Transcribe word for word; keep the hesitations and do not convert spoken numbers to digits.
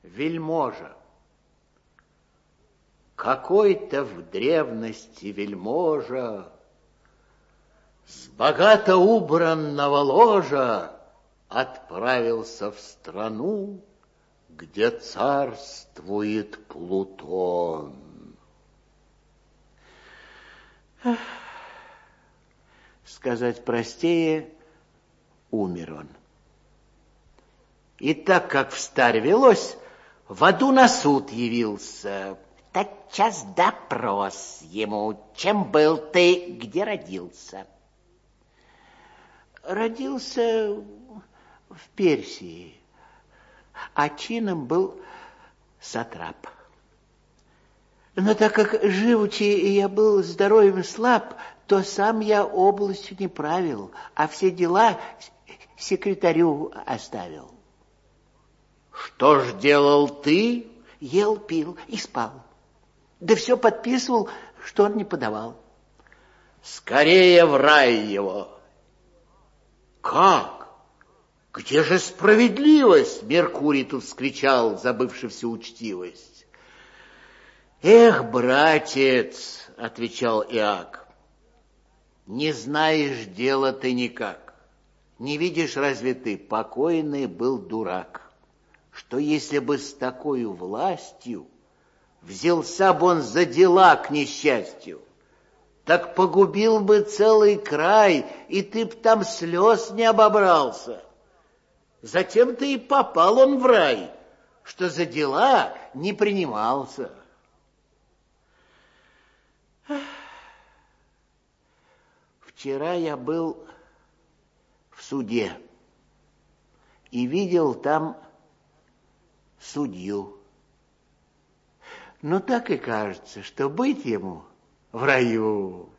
Вельможа. Какой-то в древности вельможа с богато убранного ложа отправился в страну, где царствует Плутон. Сказать простее, умер он. И так как встарь велось, в аду на суд явился. Тотчас допрос ему: чем был ты, где родился? Родился в Персии, а чином был сатрап. Но так как живучи я был здоровьем и слаб, то сам я областью не правил, а все дела секретарю оставил. Что ж делал ты? Ел, пил и спал. Да все подписывал, что он не подавал. Скорее в рай его. Как? Где же справедливость? Меркурий тут вскричал, забывши всю учтивость. Эх, братец, отвечал Иак, не знаешь дела ты никак. Не видишь, разве ты, покойный был дурак, что если бы с такою властью взялся бы он за дела к несчастью, так погубил бы целый край, и ты б там слез не обобрался. Затем-то и попал он в рай, что за дела не принимался. Вчера я был в суде и видел там судью. Но так и кажется, что быть ему в раю